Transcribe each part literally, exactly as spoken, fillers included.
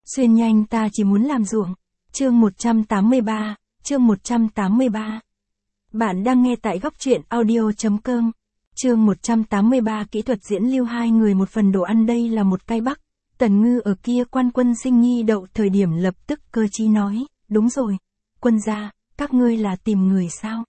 Xuyên nhanh ta chỉ muốn làm ruộng. Chương một trăm tám mươi ba, chương một trăm tám mươi ba. Bạn đang nghe tại góc truyện audio chấm com. Chương một trăm tám mươi ba kỹ thuật diễn lưu hai người một phần đồ ăn đây là một cái bắc. Tần Ngư ở kia quan quân sinh nghi đậu thời điểm lập tức cơ trí nói, đúng rồi. Quân gia, các ngươi là tìm người sao?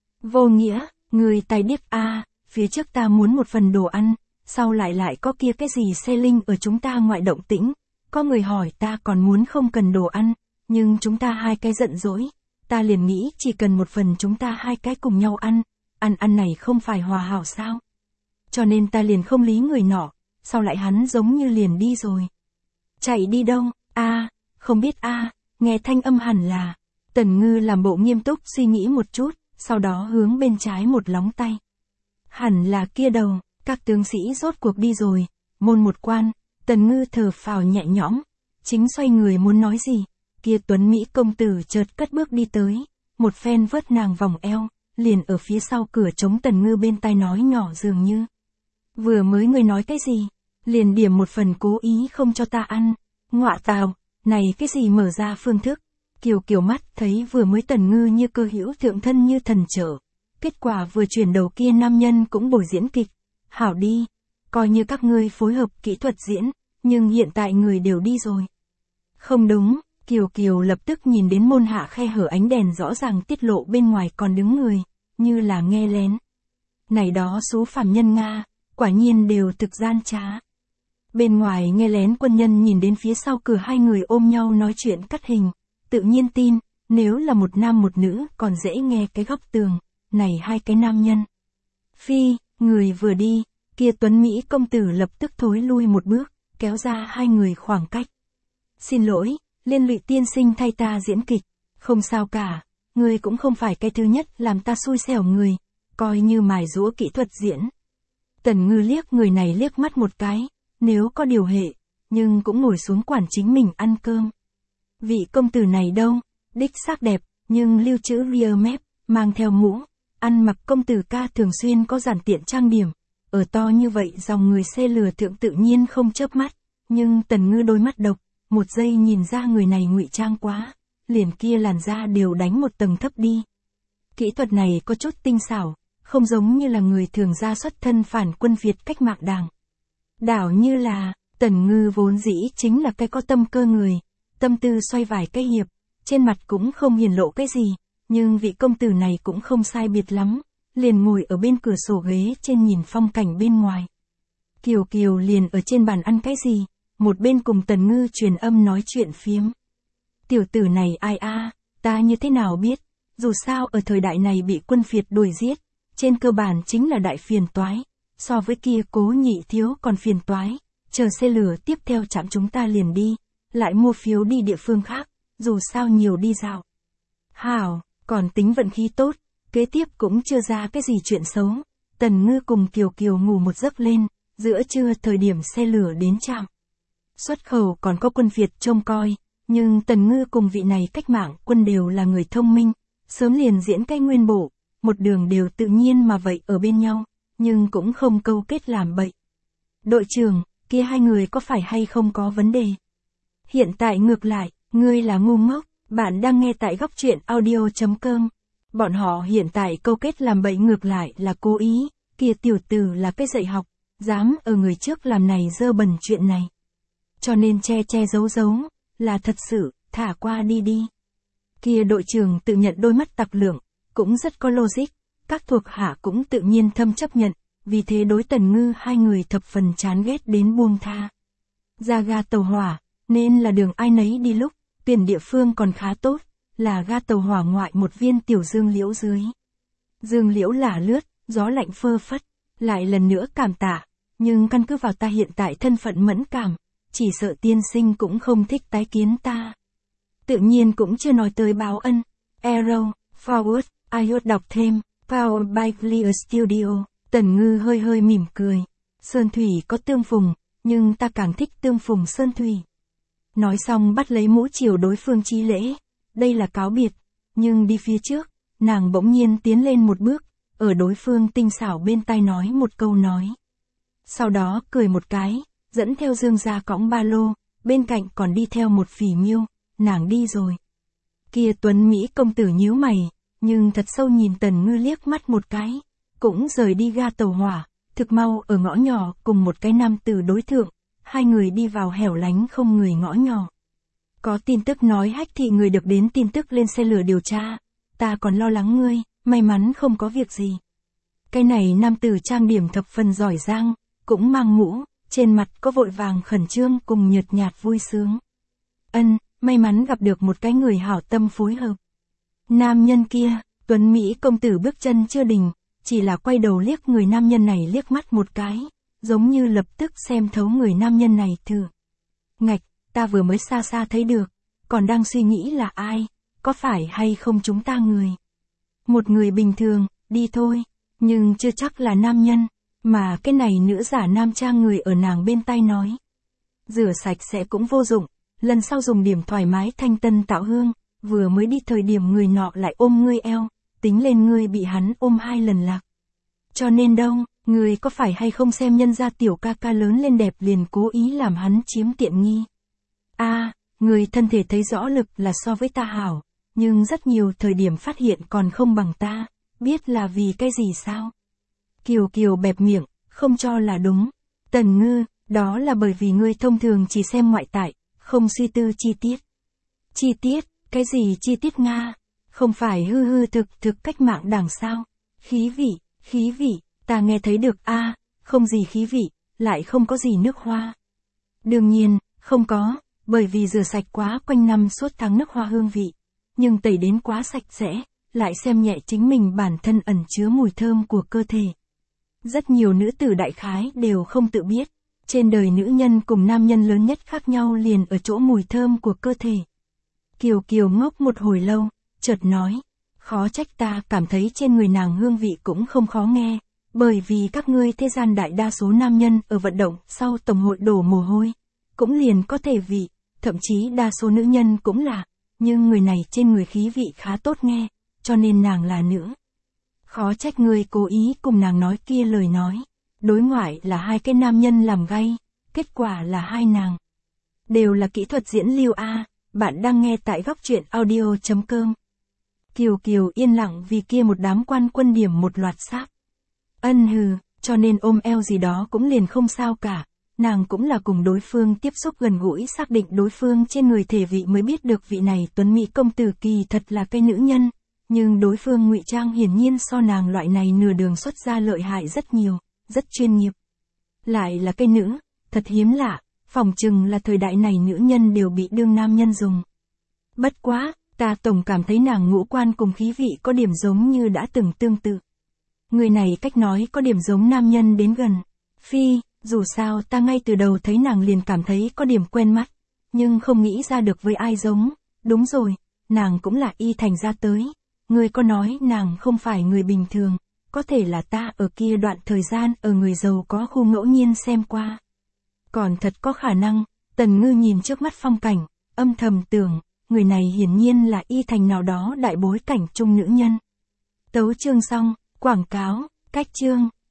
Vô nghĩa, người tài điếc a, à, phía trước ta muốn một phần đồ ăn, sau lại lại có kia cái gì xe linh ở chúng ta ngoại động tĩnh. Có người hỏi ta còn muốn không cần đồ ăn, nhưng chúng ta hai cái giận dỗi, ta liền nghĩ chỉ cần một phần chúng ta hai cái cùng nhau ăn, ăn ăn này không phải hòa hảo sao? Cho nên ta liền không lý người nọ, sau lại hắn giống như liền đi rồi. Chạy đi đâu? A, à, không biết a, à, nghe thanh âm hẳn là. Tần Ngư làm bộ nghiêm túc suy nghĩ một chút, sau đó hướng bên trái một lóng tay. Hẳn là kia đầu, các tướng sĩ rốt cuộc đi rồi, môn một quan. Tần Ngư thở phào nhẹ nhõm, chính xoay người muốn nói gì, kia tuấn Mỹ công tử chợt cất bước đi tới, một phen vớt nàng vòng eo, liền ở phía sau cửa chống Tần Ngư bên tai nói nhỏ dường như. Vừa mới người nói cái gì, liền điểm một phần cố ý không cho ta ăn, ngọa tào, này cái gì mở ra phương thức, Kiều Kiều mắt thấy vừa mới Tần Ngư như cơ hữu thượng thân như thần trở, kết quả vừa chuyển đầu kia nam nhân cũng bồi diễn kịch, hảo đi, coi như các ngươi phối hợp kỹ thuật diễn. Nhưng hiện tại người đều đi rồi. Không đúng, Kiều Kiều lập tức nhìn đến môn hạ khe hở ánh đèn rõ ràng tiết lộ bên ngoài còn đứng người, như là nghe lén. Này đó số phàm nhân Nga, quả nhiên đều thực gian trá. Bên ngoài nghe lén quân nhân nhìn đến phía sau cửa hai người ôm nhau nói chuyện cắt hình, tự nhiên tin, nếu là một nam một nữ còn dễ nghe cái góc tường, này hai cái nam nhân. Phi, người vừa đi, kia tuấn Mỹ công tử lập tức thối lui một bước. Kéo ra hai người khoảng cách. Xin lỗi, Liên Lụy tiên sinh thay ta diễn kịch, không sao cả, người cũng không phải cái thứ nhất làm ta xui xẻo người, coi như mài giũa kỹ thuật diễn. Tần Ngư liếc người này liếc mắt một cái, nếu có điều hệ, nhưng cũng ngồi xuống quản chính mình ăn cơm. Vị công tử này đâu, đích xác đẹp, nhưng lưu trữ rear mép, mang theo mũ, ăn mặc công tử ca thường xuyên có giản tiện trang điểm. Ở to như vậy dòng người xe lừa thượng tự nhiên không chớp mắt, nhưng Tần Ngư đôi mắt độc, một giây nhìn ra người này ngụy trang quá, liền kia làn da đều đánh một tầng thấp đi. Kỹ thuật này có chút tinh xảo, không giống như là người thường ra xuất thân phản quân Việt cách mạng đảng. Đảo như là, Tần Ngư vốn dĩ chính là cái có tâm cơ người, tâm tư xoay vài cái hiệp, trên mặt cũng không hiển lộ cái gì, nhưng vị công tử này cũng không sai biệt lắm. Liền ngồi ở bên cửa sổ ghế trên nhìn phong cảnh bên ngoài. Kiều Kiều liền ở trên bàn ăn cái gì, một bên cùng Tần Ngư truyền âm nói chuyện phiếm. Tiểu tử này ai a, à, ta như thế nào biết, dù sao ở thời đại này bị quân Việt đuổi giết, trên cơ bản chính là đại phiền toái, so với kia Cố Nhị thiếu còn phiền toái, chờ xe lửa tiếp theo chạm chúng ta liền đi, lại mua phiếu đi địa phương khác, dù sao nhiều đi dạo. Hảo, còn tính vận khí tốt. Kế tiếp cũng chưa ra cái gì chuyện xấu, Tần Ngư cùng Kiều Kiều ngủ một giấc lên, giữa trưa thời điểm xe lửa đến trạm. Xuất khẩu còn có quân Việt trông coi, nhưng Tần Ngư cùng vị này cách mạng quân đều là người thông minh, sớm liền diễn cái nguyên bộ, một đường đều tự nhiên mà vậy ở bên nhau, nhưng cũng không câu kết làm bậy. Đội trưởng, kia hai người có phải hay không có vấn đề? Hiện tại ngược lại, ngươi là ngu ngốc, bạn đang nghe tại góc truyện audio chấm com. Bọn họ hiện tại câu kết làm bậy ngược lại là cố ý, kia tiểu tử là cái dạy học, dám ở người trước làm này dơ bẩn chuyện này. Cho nên che che giấu giấu, là thật sự, thả qua đi đi. Kia đội trưởng tự nhận đôi mắt tặc lưỡng, cũng rất có logic, các thuộc hạ cũng tự nhiên thâm chấp nhận, vì thế đối Tần Ngư hai người thập phần chán ghét đến buông tha. Ra ga tàu hỏa, nên là đường ai nấy đi lúc, tuyển địa phương còn khá tốt. Là ga tàu hỏa ngoại một viên tiểu dương liễu dưới. Dương liễu lả lướt, gió lạnh phơ phất, lại lần nữa cảm tạ, nhưng căn cứ vào ta hiện tại thân phận mẫn cảm, chỉ sợ tiên sinh cũng không thích tái kiến ta. Tự nhiên cũng chưa nói tới báo ân. Arrow, Forward, iốt đọc thêm, Powered by Clear Studio, Tần Ngư hơi hơi mỉm cười. Sơn Thủy có tương phùng, nhưng ta càng thích tương phùng Sơn Thủy. Nói xong bắt lấy mũ chiều đối phương chi lễ. Đây là cáo biệt, nhưng đi phía trước, nàng bỗng nhiên tiến lên một bước, ở đối phương tinh xảo bên tai nói một câu nói. Sau đó cười một cái, dẫn theo Dương ra cõng ba lô, bên cạnh còn đi theo một phỉ nhiêu, nàng đi rồi. Kia tuấn Mỹ công tử nhíu mày, nhưng thật sâu nhìn Tần Ngư liếc mắt một cái, cũng rời đi ga tàu hỏa, thực mau ở ngõ nhỏ cùng một cái nam tử đối thượng, hai người đi vào hẻo lánh không người ngõ nhỏ. Có tin tức nói Hách thị người được đến tin tức lên xe lửa điều tra, ta còn lo lắng ngươi, may mắn không có việc gì. Cái này nam tử trang điểm thập phần giỏi giang, cũng mang mũ, trên mặt có vội vàng khẩn trương cùng nhợt nhạt vui sướng. Ân, may mắn gặp được một cái người hảo tâm phối hợp. Nam nhân kia, tuấn Mỹ công tử bước chân chưa đình, chỉ là quay đầu liếc người nam nhân này liếc mắt một cái, giống như lập tức xem thấu người nam nhân này thử. Ngạch, ta vừa mới xa xa thấy được, còn đang suy nghĩ là ai, có phải hay không chúng ta người. Một người bình thường, đi thôi, nhưng chưa chắc là nam nhân, mà cái này nữ giả nam trang người ở nàng bên tai nói. Rửa sạch sẽ cũng vô dụng, lần sau dùng điểm thoải mái thanh tân tạo hương, vừa mới đi thời điểm người nọ lại ôm ngươi eo, tính lên ngươi bị hắn ôm hai lần lạc. Cho nên đâu, ngươi có phải hay không xem nhân gia tiểu ca ca lớn lên đẹp liền cố ý làm hắn chiếm tiện nghi. A, à, người thân thể thấy rõ lực là so với ta hảo, nhưng rất nhiều thời điểm phát hiện còn không bằng ta, biết là vì cái gì sao? Kiều Kiều bẹp miệng, không cho là đúng. Tần Ngư, đó là bởi vì ngươi thông thường chỉ xem ngoại tại, không suy tư chi tiết. Chi tiết, cái gì chi tiết Nga? Không phải hư hư thực thực cách mạng đảng sao? Khí vị, khí vị, ta nghe thấy được a, à, không gì khí vị, lại không có gì nước hoa. Đương nhiên, không có, bởi vì rửa sạch quá quanh năm suốt tháng nước hoa hương vị, nhưng tẩy đến quá sạch sẽ, lại xem nhẹ chính mình bản thân ẩn chứa mùi thơm của cơ thể. Rất nhiều nữ tử đại khái đều không tự biết, trên đời nữ nhân cùng nam nhân lớn nhất khác nhau liền ở chỗ mùi thơm của cơ thể. Kiều Kiều ngốc một hồi lâu, chợt nói, khó trách ta cảm thấy trên người nàng hương vị cũng không khó nghe, bởi vì các ngươi thế gian đại đa số nam nhân ở vận động sau tổng hội đổ mồ hôi, cũng liền có thể vị, thậm chí đa số nữ nhân cũng là, nhưng người này trên người khí vị khá tốt nghe, cho nên nàng là nữ. Khó trách ngươi cố ý cùng nàng nói kia lời nói, đối ngoại là hai cái nam nhân làm gay, kết quả là hai nàng. Đều là kỹ thuật diễn lưu A, bạn đang nghe tại góc truyện audio chấm com. Kiều Kiều yên lặng vì kia một đám quan quân điểm một loạt sáp. Ân hừ, cho nên ôm eo gì đó cũng liền không sao cả, nàng cũng là cùng đối phương tiếp xúc gần gũi xác định đối phương trên người thể vị mới biết được vị này tuấn mỹ công tử kỳ thật là cái nữ nhân, nhưng đối phương ngụy trang hiển nhiên so nàng loại này nửa đường xuất ra lợi hại rất nhiều, rất chuyên nghiệp. Lại là cái nữ, thật hiếm lạ, phỏng chừng là thời đại này nữ nhân đều bị đương nam nhân dùng. Bất quá, ta tổng cảm thấy nàng ngũ quan cùng khí vị có điểm giống như đã từng tương tự. Người này cách nói có điểm giống nam nhân đến gần. Phi, dù sao ta ngay từ đầu thấy nàng liền cảm thấy có điểm quen mắt, nhưng không nghĩ ra được với ai giống. Đúng rồi, nàng cũng là y thành ra tới. Người có nói nàng không phải người bình thường, có thể là ta ở kia đoạn thời gian ở người giàu có khu ngẫu nhiên xem qua. Còn thật có khả năng, Tần Ngư nhìn trước mắt phong cảnh, âm thầm tưởng, người này hiển nhiên là y thành nào đó đại bối cảnh trung nữ nhân. Tấu chương xong, quảng cáo, cách chương.